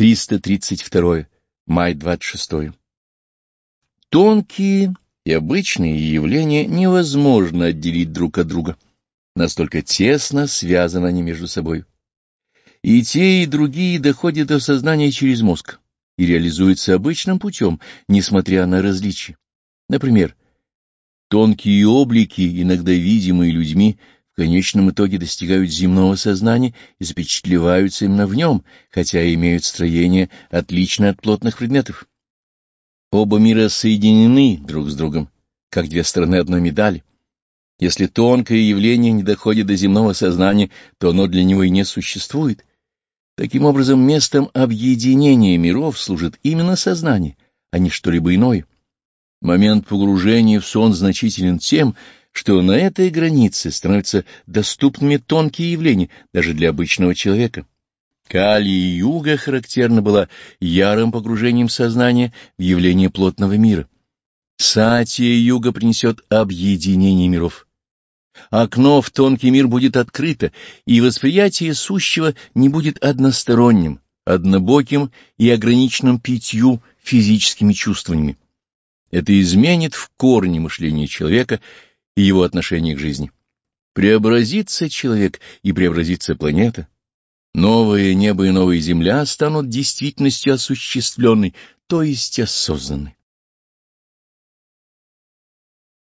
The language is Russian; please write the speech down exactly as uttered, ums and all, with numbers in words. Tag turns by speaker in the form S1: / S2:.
S1: триста тридцать два. Май двадцать шестое. Тонкие и обычные явления невозможно отделить друг от друга. Настолько тесно связаны они между собой. И те, и другие доходят до сознания через мозг и реализуются обычным путем, несмотря на различия. Например, тонкие облики, иногда видимые людьми, в конечном итоге достигают земного сознания и запечатлеваются именно в нем, хотя и имеют строение, отличное от плотных предметов. Оба мира соединены друг с другом, как две стороны одной медали. Если тонкое явление не доходит до земного сознания, то оно для него и не существует. Таким образом, местом объединения миров служит именно сознание, а не что-либо иное. Момент погружения в сон значителен тем, что на этой границе становятся доступными тонкие явления даже для обычного человека. Кали-юга характерна была ярым погружением сознания в явление плотного мира. Сатья-юга принесет объединение миров. Окно в тонкий мир будет открыто, и восприятие сущего не будет односторонним, однобоким и ограниченным пятью физическими чувствованиями. Это изменит в корне мышление человека и его отношение к жизни. Преобразится человек и преобразится планета. Новое небо и новая земля станут действительностью осуществленной, то есть осознанной.